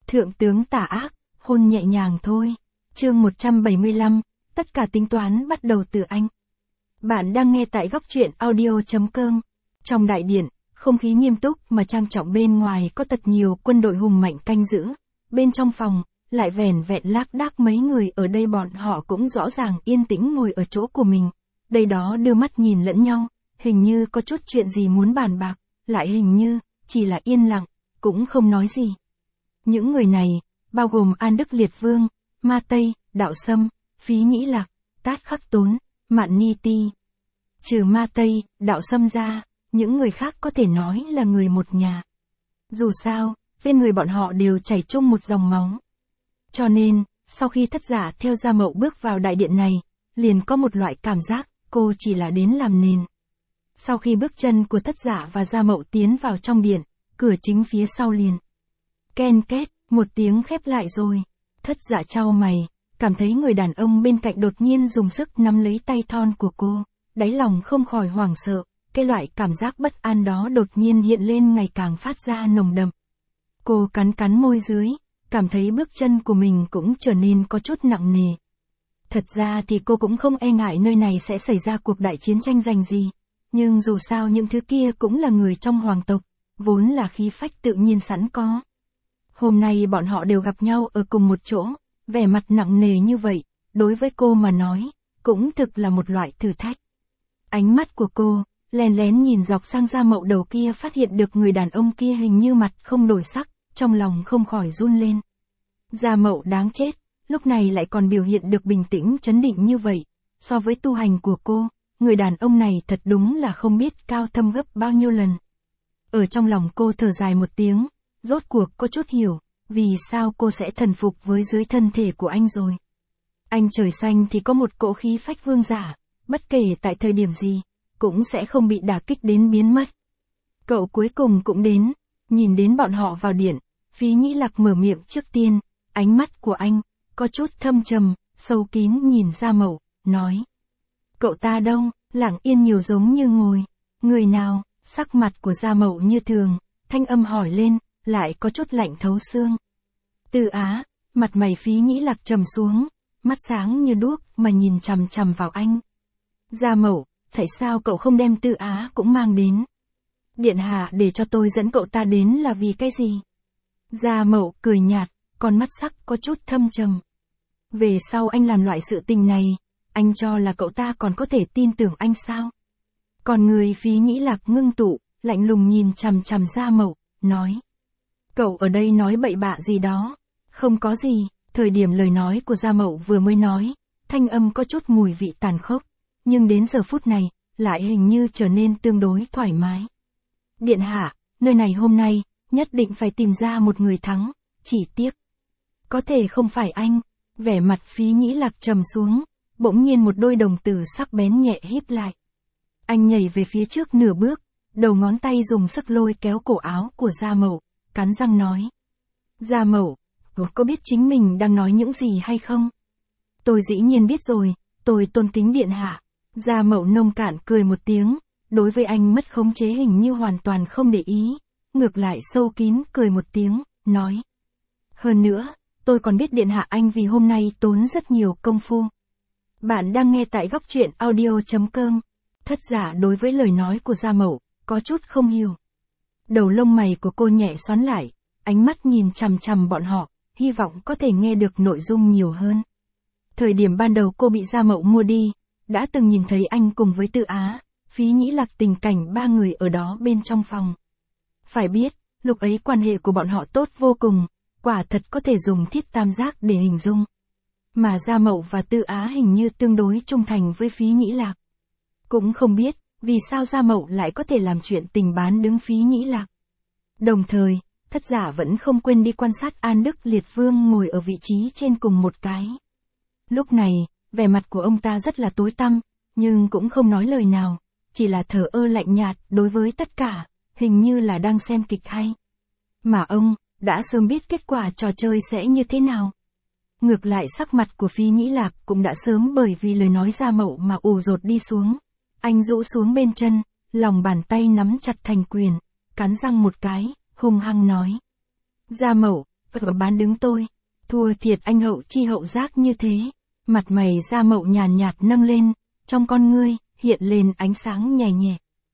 Thượng tướng tà ác, hôn nhẹ nhàng thôi. Chương 175, tất cả tính toán bắt đầu từ anh. Bạn đang nghe tại góc truyện audio.com. Trong đại điện, không khí nghiêm túc mà trang trọng, bên ngoài có thật nhiều quân đội hùng mạnh canh giữ. Bên trong phòng, lại vẻn vẹn lác đác mấy người, ở đây bọn họ cũng rõ ràng yên tĩnh ngồi ở chỗ của mình. Đây đó đưa mắt nhìn lẫn nhau, hình như có chút chuyện gì muốn bàn bạc, lại hình như, chỉ là yên lặng, cũng không nói gì. Những người này, bao gồm An Đức Liệt Vương, Ma Tây, Đạo Sâm, Phí Nhĩ Lạc, Tát Khắc Tốn, Mạn Ni Ti. Trừ Ma Tây, Đạo Sâm ra, những người khác có thể nói là người một nhà. Dù sao, trên người bọn họ đều chảy chung một dòng máu. Cho nên, sau khi Thất Giả theo Gia Mậu bước vào đại điện này, liền có một loại cảm giác, cô chỉ là đến làm nền. Sau khi bước chân của Thất Giả và Gia Mậu tiến vào trong điện, cửa chính phía sau liền ken két, một tiếng khép lại rồi. Thất Giả chau mày, cảm thấy người đàn ông bên cạnh đột nhiên dùng sức nắm lấy tay thon của cô, đáy lòng không khỏi hoảng sợ, cái loại cảm giác bất an đó đột nhiên hiện lên, ngày càng phát ra nồng đậm. Cô cắn cắn môi dưới, cảm thấy bước chân của mình cũng trở nên có chút nặng nề. Thật ra thì cô cũng không e ngại nơi này sẽ xảy ra cuộc đại chiến tranh giành gì, nhưng dù sao những thứ kia cũng là người trong hoàng tộc, vốn là khí phách tự nhiên sẵn có. Hôm nay bọn họ đều gặp nhau ở cùng một chỗ, vẻ mặt nặng nề như vậy, đối với cô mà nói, cũng thực là một loại thử thách. Ánh mắt của cô, lén lén nhìn dọc sang Gia Mậu đầu kia, phát hiện được người đàn ông kia hình như mặt không đổi sắc, trong lòng không khỏi run lên. Gia Mậu đáng chết, lúc này lại còn biểu hiện được bình tĩnh trấn định như vậy, so với tu hành của cô, người đàn ông này thật đúng là không biết cao thâm gấp bao nhiêu lần. Ở trong lòng cô thở dài một tiếng, rốt cuộc có chút hiểu, vì sao cô sẽ thần phục với dưới thân thể của anh rồi. Anh trời xanh thì có một cỗ khí phách vương giả, bất kể tại thời điểm gì, cũng sẽ không bị đả kích đến biến mất. Cậu cuối cùng cũng đến, nhìn đến bọn họ vào điện, Phí Nhĩ Lạc mở miệng trước tiên, ánh mắt của anh, có chút thâm trầm, sâu kín nhìn Gia Mậu, nói. Cậu ta đâu, lặng yên nhiều giống như ngồi, người nào, sắc mặt của Gia Mậu như thường, thanh âm hỏi lên, lại có chút lạnh thấu xương. Tư Á, mặt mày Phí Nhĩ Lạc trầm xuống, mắt sáng như đuốc mà nhìn chằm chằm vào anh. Gia Mậu, tại sao cậu không đem Tư Á cũng mang đến? Điện hạ để cho tôi dẫn cậu ta đến là vì cái gì? Gia Mậu cười nhạt, con mắt sắc có chút thâm trầm. Về sau anh làm loại sự tình này, anh cho là cậu ta còn có thể tin tưởng anh sao? Còn người Phí Nhĩ Lạc ngưng tụ, lạnh lùng nhìn chằm chằm Gia Mậu, nói. Cậu ở đây nói bậy bạ gì đó? Không có gì. Thời điểm lời nói của Gia Mậu vừa mới nói, thanh âm có chút mùi vị tàn khốc, nhưng đến giờ phút này, lại hình như trở nên tương đối thoải mái. Điện hạ, nơi này hôm nay, nhất định phải tìm ra một người thắng, chỉ tiếc. Có thể không phải anh. Vẻ mặt Phí Nhĩ Lạc trầm xuống, bỗng nhiên một đôi đồng tử sắc bén nhẹ híp lại. Anh nhảy về phía trước nửa bước, đầu ngón tay dùng sức lôi kéo cổ áo của Gia Mậu, cắn răng nói. Gia Mậu, có biết chính mình đang nói những gì hay không? Tôi dĩ nhiên biết rồi, tôi tôn kính điện hạ. Gia Mậu nông cạn cười một tiếng, đối với anh mất khống chế hình như hoàn toàn không để ý, ngược lại sâu kín cười một tiếng, nói. Hơn nữa, tôi còn biết điện hạ anh vì hôm nay tốn rất nhiều công phu. Bạn đang nghe tại góc truyện audio.com. Thất Giả đối với lời nói của Gia Mậu, có chút không hiểu. Đầu lông mày của cô nhẹ xoắn lại, ánh mắt nhìn chằm chằm bọn họ, hy vọng có thể nghe được nội dung nhiều hơn. Thời điểm ban đầu cô bị Gia Mậu mua đi, đã từng nhìn thấy anh cùng với Tư Á, Phí Nhĩ Lạc tình cảnh ba người ở đó bên trong phòng. Phải biết, lúc ấy quan hệ của bọn họ tốt vô cùng, quả thật có thể dùng thiết tam giác để hình dung. Mà Gia Mậu và Tư Á hình như tương đối trung thành với Phí Nhĩ Lạc. Cũng không biết, vì sao Gia Mậu lại có thể làm chuyện tình bán đứng Phí Nhĩ Lạc. Đồng thời, Thất Giả vẫn không quên đi quan sát An Đức Liệt Vương ngồi ở vị trí trên cùng một cái. Lúc này, vẻ mặt của ông ta rất là tối tăm, nhưng cũng không nói lời nào, chỉ là thờ ơ lạnh nhạt đối với tất cả, hình như là đang xem kịch hay. Mà ông, đã sớm biết kết quả trò chơi sẽ như thế nào. Ngược lại sắc mặt của Phí Nhĩ Lạc cũng đã sớm bởi vì lời nói Gia Mậu mà ù dột đi xuống. Anh rũ xuống bên chân, lòng bàn tay nắm chặt thành quyền, cắn răng một cái, hung hăng nói. Gia Mậu, ở bán đứng tôi. Thua thiệt anh hậu chi hậu giác như thế. Mặt mày Gia Mậu nhàn nhạt nâng lên, trong con ngươi, hiện lên ánh sáng nhẹ nhẹ.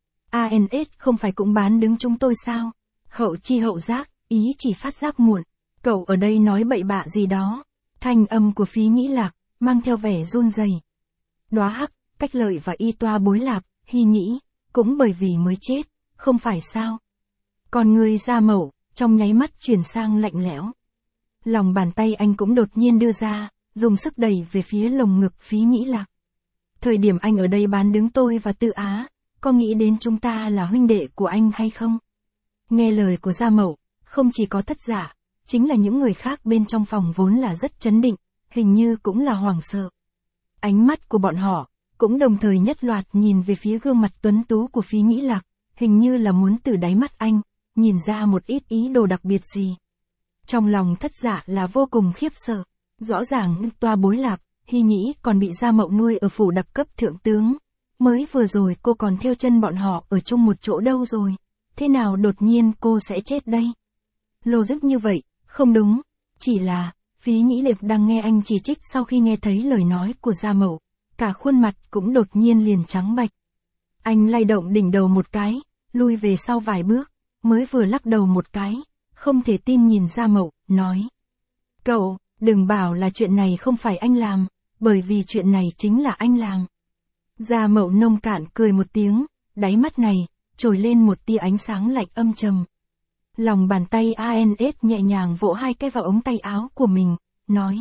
ANS không phải cũng bán đứng chúng tôi sao? Hậu chi hậu giác, ý chỉ phát giác muộn. Cậu ở đây nói bậy bạ gì đó. Thanh âm của Phí Nhĩ Lạc, mang theo vẻ run rẩy. Đóa Hắc, Cách Lợi và Y Toa Bối Lạp, Hy Nhĩ, cũng bởi vì mới chết, không phải sao? Còn người Gia Mậu, trong nháy mắt chuyển sang lạnh lẽo. Lòng bàn tay anh cũng đột nhiên đưa ra, dùng sức đẩy về phía lồng ngực Phí Nhĩ Lạc. Thời điểm anh ở đây bán đứng tôi và Tự Á, có nghĩ đến chúng ta là huynh đệ của anh hay không? Nghe lời của Gia Mậu, không chỉ có Thất Giả, chính là những người khác bên trong phòng vốn là rất chấn định, hình như cũng là hoảng sợ. Ánh mắt của bọn họ, cũng đồng thời nhất loạt nhìn về phía gương mặt tuấn tú của Phí Nhĩ Lạc, hình như là muốn từ đáy mắt anh, nhìn ra một ít ý đồ đặc biệt gì. Trong lòng Thất Giả là vô cùng khiếp sợ, rõ ràng Toa Bối Lạp, Hy Nhĩ còn bị Gia Mậu nuôi ở phủ đặc cấp thượng tướng. Mới vừa rồi cô còn theo chân bọn họ ở chung một chỗ đâu rồi, thế nào đột nhiên cô sẽ chết đây? Logic như vậy, không đúng, chỉ là, Phí Nhĩ Liệp đang nghe anh chỉ trích sau khi nghe thấy lời nói của Gia Mậu, cả khuôn mặt cũng đột nhiên liền trắng bạch. Anh lay động đỉnh đầu một cái, lui về sau vài bước, mới vừa lắc đầu một cái, không thể tin nhìn Gia Mậu, nói. Cậu, đừng bảo là chuyện này không phải anh làm, bởi vì chuyện này chính là anh làm. Gia Mậu nông cạn cười một tiếng, đáy mắt này, trồi lên một tia ánh sáng lạnh âm trầm. Lòng bàn tay ANS nhẹ nhàng vỗ hai cái vào ống tay áo của mình, nói.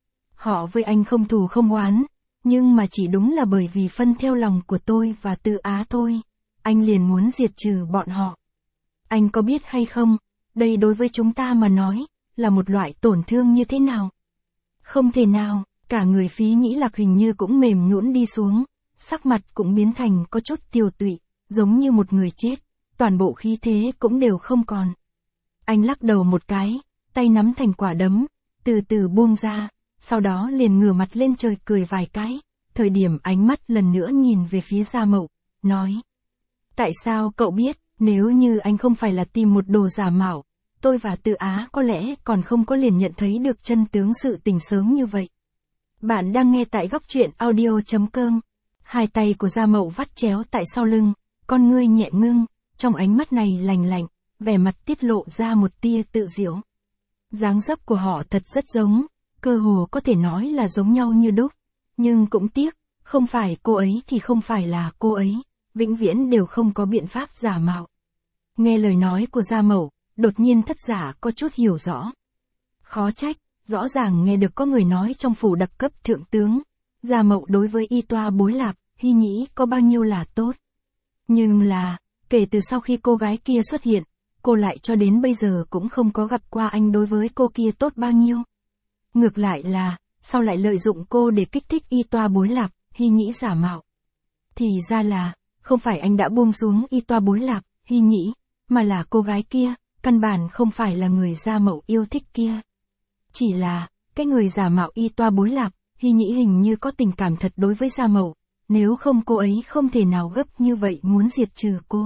Họ với anh không thù không oán, nhưng mà chỉ đúng là bởi vì phân theo lòng của tôi và Tự Á thôi, anh liền muốn diệt trừ bọn họ. Anh có biết hay không, đây đối với chúng ta mà nói, là một loại tổn thương như thế nào? Không thể nào, cả người Phí Nhĩ Lạc hình như cũng mềm nhũn đi xuống, sắc mặt cũng biến thành có chút tiều tụy, giống như một người chết, toàn bộ khí thế cũng đều không còn. Anh lắc đầu một cái, tay nắm thành quả đấm, từ từ buông ra, sau đó liền ngửa mặt lên trời cười vài cái, thời điểm ánh mắt lần nữa nhìn về phía Gia Mậu, nói. Tại sao cậu biết, nếu như anh không phải là tìm một đồ giả mạo, tôi và Tự Á có lẽ còn không có liền nhận thấy được chân tướng sự tình sớm như vậy. Bạn đang nghe tại góc truyện audio.com. Hai tay của Gia Mậu vắt chéo tại sau lưng, con ngươi nhẹ ngưng, trong ánh mắt này lạnh lạnh, vẻ mặt tiết lộ ra một tia tự giễu. Dáng dấp của họ thật rất giống, cơ hồ có thể nói là giống nhau như đúc, nhưng cũng tiếc, không phải cô ấy thì không phải là cô ấy, vĩnh viễn đều không có biện pháp giả mạo. Nghe lời nói của Gia Mậu, đột nhiên Thất Giả có chút hiểu rõ. Khó trách, rõ ràng nghe được có người nói trong phủ đặc cấp thượng tướng, Gia Mậu đối với Y Toa Bối Lạp, Hy Nhĩ có bao nhiêu là tốt. Nhưng là, kể từ sau khi cô gái kia xuất hiện, cô lại cho đến bây giờ cũng không có gặp qua anh đối với cô kia tốt bao nhiêu. Ngược lại là, sau lại lợi dụng cô để kích thích Y Toa Bối Lạp, Hy Nhĩ giả mạo. Thì ra là, không phải anh đã buông xuống Y Toa Bối Lạp, Hy Nhĩ, mà là cô gái kia, căn bản không phải là người Gia Mậu yêu thích kia. Chỉ là, cái người giả mạo Y Toa Bối Lạp, Hy Nhĩ hình như có tình cảm thật đối với Gia Mậu, nếu không cô ấy không thể nào gấp như vậy muốn diệt trừ cô.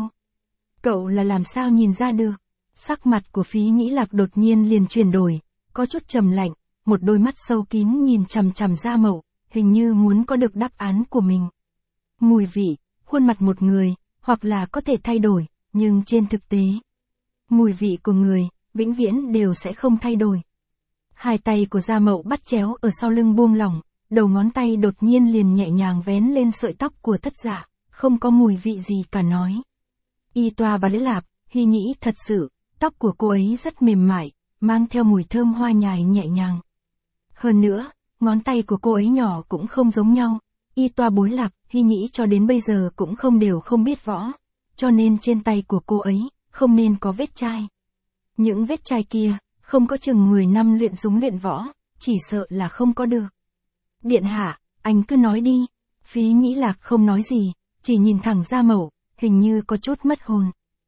Cậu là làm sao nhìn ra được? Sắc mặt của Phí Nhĩ Lạc đột nhiên liền chuyển đổi, có chút trầm lạnh, một đôi mắt sâu kín nhìn chằm chằm Gia Mậu, hình như muốn có được đáp án của mình. Mùi vị, khuôn mặt một người, hoặc là có thể thay đổi, nhưng trên thực tế, mùi vị của người, vĩnh viễn đều sẽ không thay đổi. Hai tay của Gia Mậu bắt chéo ở sau lưng buông lỏng, đầu ngón tay đột nhiên liền nhẹ nhàng vén lên sợi tóc của Thất Giả, không có mùi vị gì cả nói. Y Toa Bối Lạp, Hy Nhĩ thật sự, tóc của cô ấy rất mềm mại, mang theo mùi thơm hoa nhài nhẹ nhàng. Hơn nữa, ngón tay của cô ấy nhỏ cũng không giống nhau, Y Toa Bối Lạp, Hy Nhĩ cho đến bây giờ cũng không đều không biết võ, cho nên trên tay của cô ấy, không nên có vết chai. Những vết chai kia, không có chừng 10 năm luyện súng luyện võ, chỉ sợ là không có được. Điện hạ, anh cứ nói đi. Phí Nhĩ Lạc không nói gì, chỉ nhìn thẳng Gia Mậu, hình như có chút mất hồn.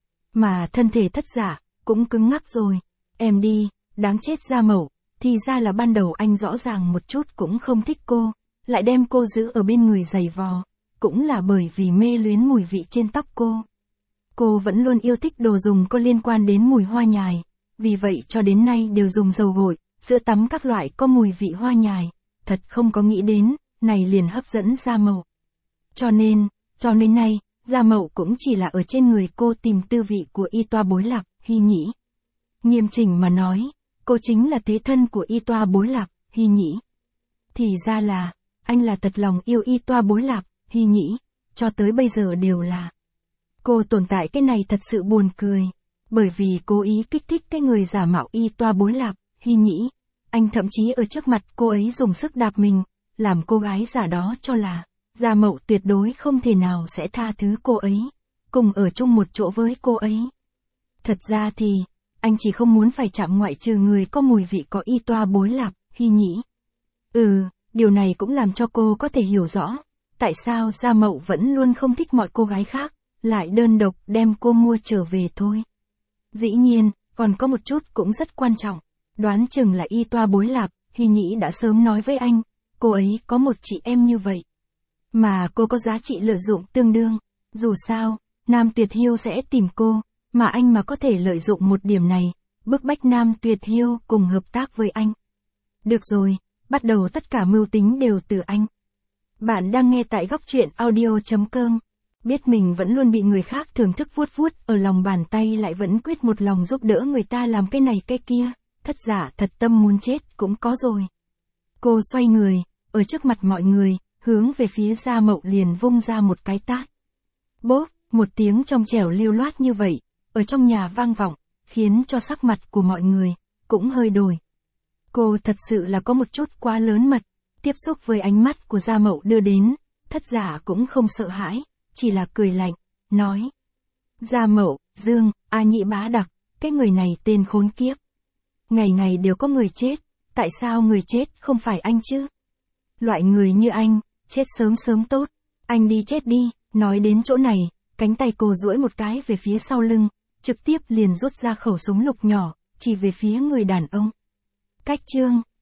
Mà thân thể Thất Giả, cũng cứng ngắc rồi. Em đi, đáng chết Gia Mậu, thì ra là ban đầu anh rõ ràng một chút cũng không thích cô, lại đem cô giữ ở bên người giày vò, cũng là bởi vì mê luyến mùi vị trên tóc cô. Cô vẫn luôn yêu thích đồ dùng có liên quan đến mùi hoa nhài, vì vậy cho đến nay đều dùng dầu gội, sữa tắm các loại có mùi vị hoa nhài, thật không có nghĩ đến, này liền hấp dẫn Gia Mậu. Cho nên nay, Gia Mậu cũng chỉ là ở trên người cô tìm tư vị của y toa bối lạc, Hy Nhĩ. Nghiêm chỉnh mà nói, cô chính là thế thân của y toa bối lạc, Hy Nhĩ. Thì ra là, anh là thật lòng yêu y toa bối lạc, Hy Nhĩ, cho tới bây giờ đều là. Cô tồn tại cái này thật sự buồn cười, bởi vì cố ý kích thích cái người giả mạo y toa bối lạc, Hy Nhĩ. Anh thậm chí ở trước mặt cô ấy dùng sức đạp mình, làm cô gái giả đó cho là, Gia Mậu tuyệt đối không thể nào sẽ tha thứ cô ấy, cùng ở chung một chỗ với cô ấy. Thật ra thì, anh chỉ không muốn phải chạm ngoại trừ người có mùi vị có y toa bối lạc, Hy Nhĩ. Điều này cũng làm cho cô có thể hiểu rõ, tại sao Gia Mậu vẫn luôn không thích mọi cô gái khác, lại đơn độc đem cô mua trở về thôi. Dĩ nhiên, còn có một chút cũng rất quan trọng, đoán chừng là y toa bối lạc, Hy Nhĩ đã sớm nói với anh, cô ấy có một chị em như vậy. Mà cô có giá trị lợi dụng tương đương, dù sao, Nam Tuyệt Hiêu sẽ tìm cô, mà anh mà có thể lợi dụng một điểm này, bức bách Nam Tuyệt Hiêu cùng hợp tác với anh. Được rồi, bắt đầu tất cả mưu tính đều từ anh. Bạn đang nghe tại góc truyện audio.com. Biết mình vẫn luôn bị người khác thưởng thức vuốt vuốt ở lòng bàn tay lại vẫn quyết một lòng giúp đỡ người ta làm cái này cái kia, thất giả thật tâm muốn chết cũng có rồi. Cô xoay người, ở trước mặt mọi người, hướng về phía Gia Mậu liền vung ra một cái tát. Bốp, một tiếng trong trẻo lưu loát như vậy, ở trong nhà vang vọng, khiến cho sắc mặt của mọi người cũng hơi đổi. Cô thật sự là có một chút quá lớn mật, tiếp xúc với ánh mắt của Gia Mậu đưa đến, thất giả cũng không sợ hãi, chỉ là cười lạnh, nói. Gia Mậu, Dương, A Nhĩ Bá Đặc, cái người này tên khốn kiếp. Ngày ngày đều có người chết, tại sao người chết không phải anh chứ? Loại người như anh, chết sớm sớm tốt, anh đi chết đi, nói đến chỗ này, cánh tay cô duỗi một cái về phía sau lưng, trực tiếp liền rút ra khẩu súng lục nhỏ, chỉ về phía người đàn ông. Cách chương